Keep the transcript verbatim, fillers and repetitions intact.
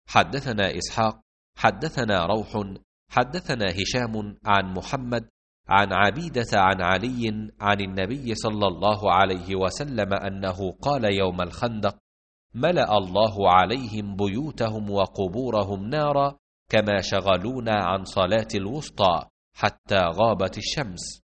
حدثنا إسحاق حدثنا روح حدثنا هشام عن محمد عن عبيدة عن علي عن النبي صلى الله عليه وسلم أنه قال يوم الخندق: ملأ الله عليهم بيوتهم وقبورهم نارا كما شغلونا عن صلاة الوسطى حتى غابت الشمس.